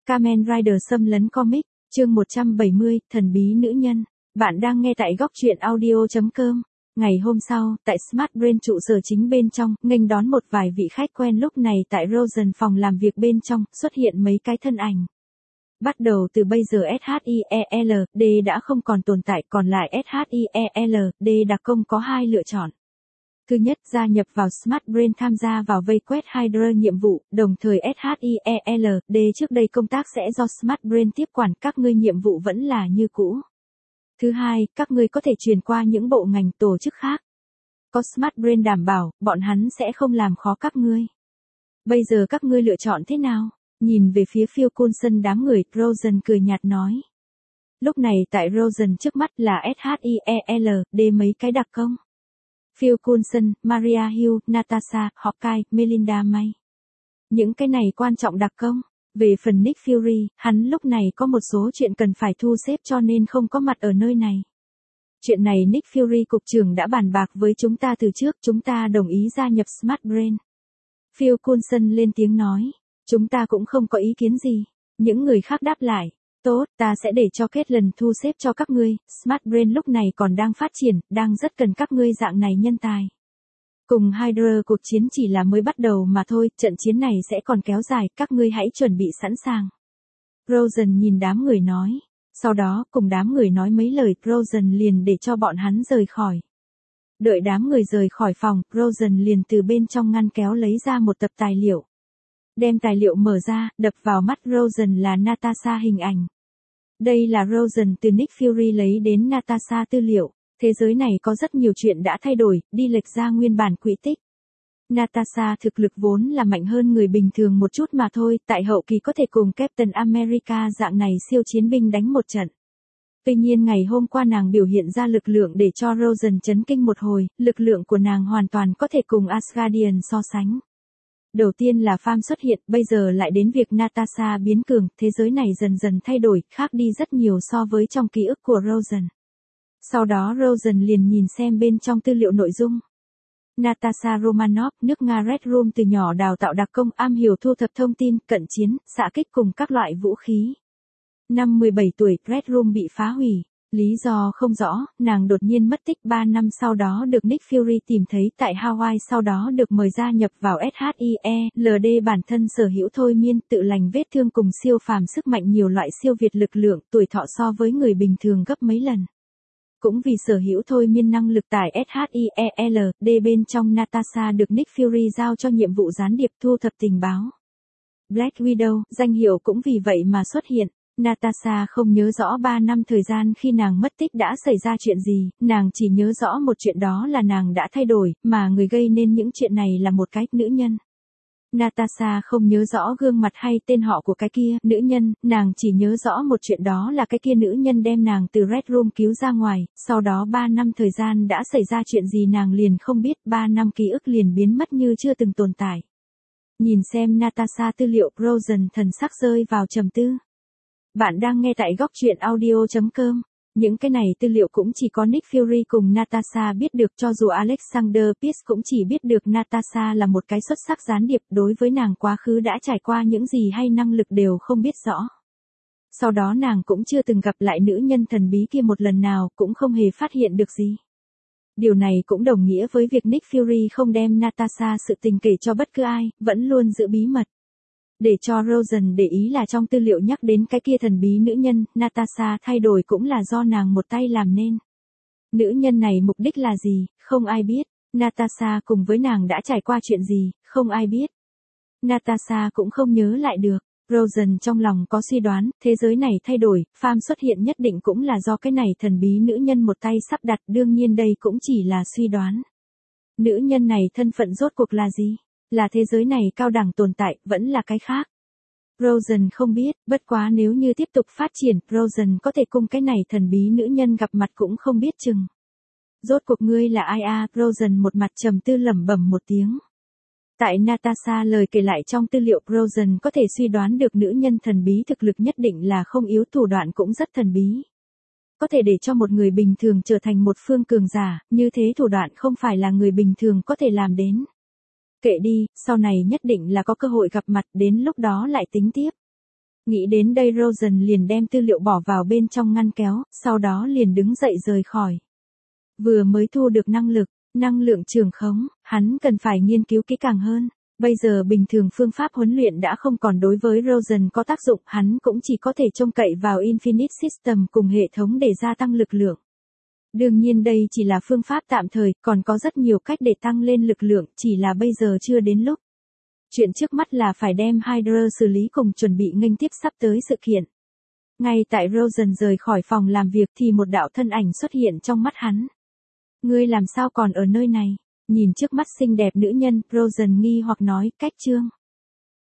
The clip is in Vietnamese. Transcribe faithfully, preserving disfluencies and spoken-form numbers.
Kamen Rider xâm lấn comic, chương một trăm bảy mươi, thần bí nữ nhân. Bạn đang nghe tại góc truyện audio chấm com. Ngày hôm sau, tại Smart Brain trụ sở chính bên trong, nghênh đón một vài vị khách quen lúc này tại Rosen phòng làm việc bên trong, xuất hiện mấy cái thân ảnh. Bắt đầu từ bây giờ SHIELD đã không còn tồn tại, còn lại SHIELD đặc công có hai lựa chọn. Thứ nhất, gia nhập vào Smart Brain tham gia vào vây quét Hydra nhiệm vụ, đồng thời SHIELD trước đây công tác sẽ do Smart Brain tiếp quản, các ngươi nhiệm vụ vẫn là như cũ. Thứ hai, các ngươi có thể chuyển qua những bộ ngành tổ chức khác. Có Smart Brain đảm bảo, bọn hắn sẽ không làm khó các ngươi. Bây giờ các ngươi lựa chọn thế nào? Nhìn về phía Phil Coulson đám người, Rosen cười nhạt nói. Lúc này tại Rosen trước mắt là SHIELD mấy cái đặc công. Phil Coulson, Maria Hill, Natasha, Hawkeye, Melinda May. Những cái này quan trọng đặc công. Về phần Nick Fury, hắn lúc này có một số chuyện cần phải thu xếp cho nên không có mặt ở nơi này. Chuyện này Nick Fury cục trưởng đã bàn bạc với chúng ta từ trước, chúng ta đồng ý gia nhập Smart Brain. Phil Coulson lên tiếng nói, chúng ta cũng không có ý kiến gì. Những người khác đáp lại, tốt, ta sẽ để cho kết lần thu xếp cho các ngươi, Smart Brain lúc này còn đang phát triển, đang rất cần các ngươi dạng này nhân tài. Cùng Hydra cuộc chiến chỉ là mới bắt đầu mà thôi, trận chiến này sẽ còn kéo dài, các ngươi hãy chuẩn bị sẵn sàng. Rosen nhìn đám người nói, sau đó cùng đám người nói mấy lời, Rosen liền để cho bọn hắn rời khỏi. Đợi đám người rời khỏi phòng, Rosen liền từ bên trong ngăn kéo lấy ra một tập tài liệu. Đem tài liệu mở ra, đập vào mắt Rosen là Natasha hình ảnh. Đây là Rosen từ Nick Fury lấy đến Natasha tư liệu. Thế giới này có rất nhiều chuyện đã thay đổi, đi lệch ra nguyên bản quỹ tích. Natasha thực lực vốn là mạnh hơn người bình thường một chút mà thôi, tại hậu kỳ có thể cùng Captain America dạng này siêu chiến binh đánh một trận. Tuy nhiên ngày hôm qua nàng biểu hiện ra lực lượng để cho Rosen chấn kinh một hồi, lực lượng của nàng hoàn toàn có thể cùng Asgardian so sánh. Đầu tiên là Pham xuất hiện, bây giờ lại đến việc Natasha biến cường, thế giới này dần dần thay đổi, khác đi rất nhiều so với trong ký ức của Rosen. Sau đó Rosen liền nhìn xem bên trong tư liệu nội dung. Natasha Romanoff, nước Nga Red Room từ nhỏ đào tạo đặc công, am hiểu thu thập thông tin, cận chiến, xạ kích cùng các loại vũ khí. Năm mười bảy tuổi, Red Room bị phá hủy. Lý do không rõ, nàng đột nhiên mất tích ba năm sau đó được Nick Fury tìm thấy tại Hawaii, sau đó được mời gia nhập vào SHIELD. Bản thân sở hữu thôi miên, tự lành vết thương cùng siêu phàm sức mạnh, nhiều loại siêu việt lực lượng, tuổi thọ so với người bình thường gấp mấy lần. Cũng vì sở hữu thôi miên năng lực tại SHIELD bên trong, Natasha được Nick Fury giao cho nhiệm vụ gián điệp thu thập tình báo. Black Widow, danh hiệu cũng vì vậy mà xuất hiện. Natasha không nhớ rõ ba năm thời gian khi nàng mất tích đã xảy ra chuyện gì, nàng chỉ nhớ rõ một chuyện, đó là nàng đã thay đổi, mà người gây nên những chuyện này là một cái nữ nhân. Natasha không nhớ rõ gương mặt hay tên họ của cái kia nữ nhân, nàng chỉ nhớ rõ một chuyện, đó là cái kia nữ nhân đem nàng từ Red Room cứu ra ngoài, sau đó ba năm thời gian đã xảy ra chuyện gì nàng liền không biết, ba năm ký ức liền biến mất như chưa từng tồn tại. Nhìn xem Natasha tư liệu, Rosen thần sắc rơi vào trầm tư. Bạn đang nghe tại góc truyện audio chấm com. Những cái này tư liệu cũng chỉ có Nick Fury cùng Natasha biết được, cho dù Alexander Pierce cũng chỉ biết được Natasha là một cái xuất sắc gián điệp, đối với nàng quá khứ đã trải qua những gì hay năng lực đều không biết rõ. Sau đó nàng cũng chưa từng gặp lại nữ nhân thần bí kia một lần nào, cũng không hề phát hiện được gì. Điều này cũng đồng nghĩa với việc Nick Fury không đem Natasha sự tình kể cho bất cứ ai, vẫn luôn giữ bí mật. Để cho Rosen để ý là trong tư liệu nhắc đến cái kia thần bí nữ nhân, Natasha thay đổi cũng là do nàng một tay làm nên. Nữ nhân này mục đích là gì, không ai biết. Natasha cùng với nàng đã trải qua chuyện gì, không ai biết. Natasha cũng không nhớ lại được. Rosen trong lòng có suy đoán, thế giới này thay đổi, Pham xuất hiện nhất định cũng là do cái này thần bí nữ nhân một tay sắp đặt, đương nhiên đây cũng chỉ là suy đoán. Nữ nhân này thân phận rốt cuộc là gì? Là thế giới này cao đẳng tồn tại, vẫn là cái khác. Rosen không biết, bất quá nếu như tiếp tục phát triển, Rosen có thể cùng cái này thần bí nữ nhân gặp mặt cũng không biết chừng. Rốt cuộc ngươi là ai a? Rosen một mặt trầm tư lẩm bẩm một tiếng. Tại Natasha lời kể lại trong tư liệu, Rosen có thể suy đoán được nữ nhân thần bí thực lực nhất định là không yếu, thủ đoạn cũng rất thần bí. Có thể để cho một người bình thường trở thành một phương cường giả, như thế thủ đoạn không phải là người bình thường có thể làm đến. Kệ đi, sau này nhất định là có cơ hội gặp mặt, đến lúc đó lại tính tiếp. Nghĩ đến đây Rosen liền đem tư liệu bỏ vào bên trong ngăn kéo, sau đó liền đứng dậy rời khỏi. Vừa mới thu được năng lực, năng lượng trường khống, hắn cần phải nghiên cứu kỹ càng hơn. Bây giờ bình thường phương pháp huấn luyện đã không còn đối với Rosen có tác dụng, hắn cũng chỉ có thể trông cậy vào Infinite System cùng hệ thống để gia tăng lực lượng. Đương nhiên đây chỉ là phương pháp tạm thời, còn có rất nhiều cách để tăng lên lực lượng, chỉ là bây giờ chưa đến lúc. Chuyện trước mắt là phải đem Hydra xử lý cùng chuẩn bị nghênh tiếp sắp tới sự kiện. Ngay tại Rosen rời khỏi phòng làm việc thì một đạo thân ảnh xuất hiện trong mắt hắn. Ngươi làm sao còn ở nơi này? Nhìn trước mắt xinh đẹp nữ nhân, Rosen nghi hoặc nói, cách Trương.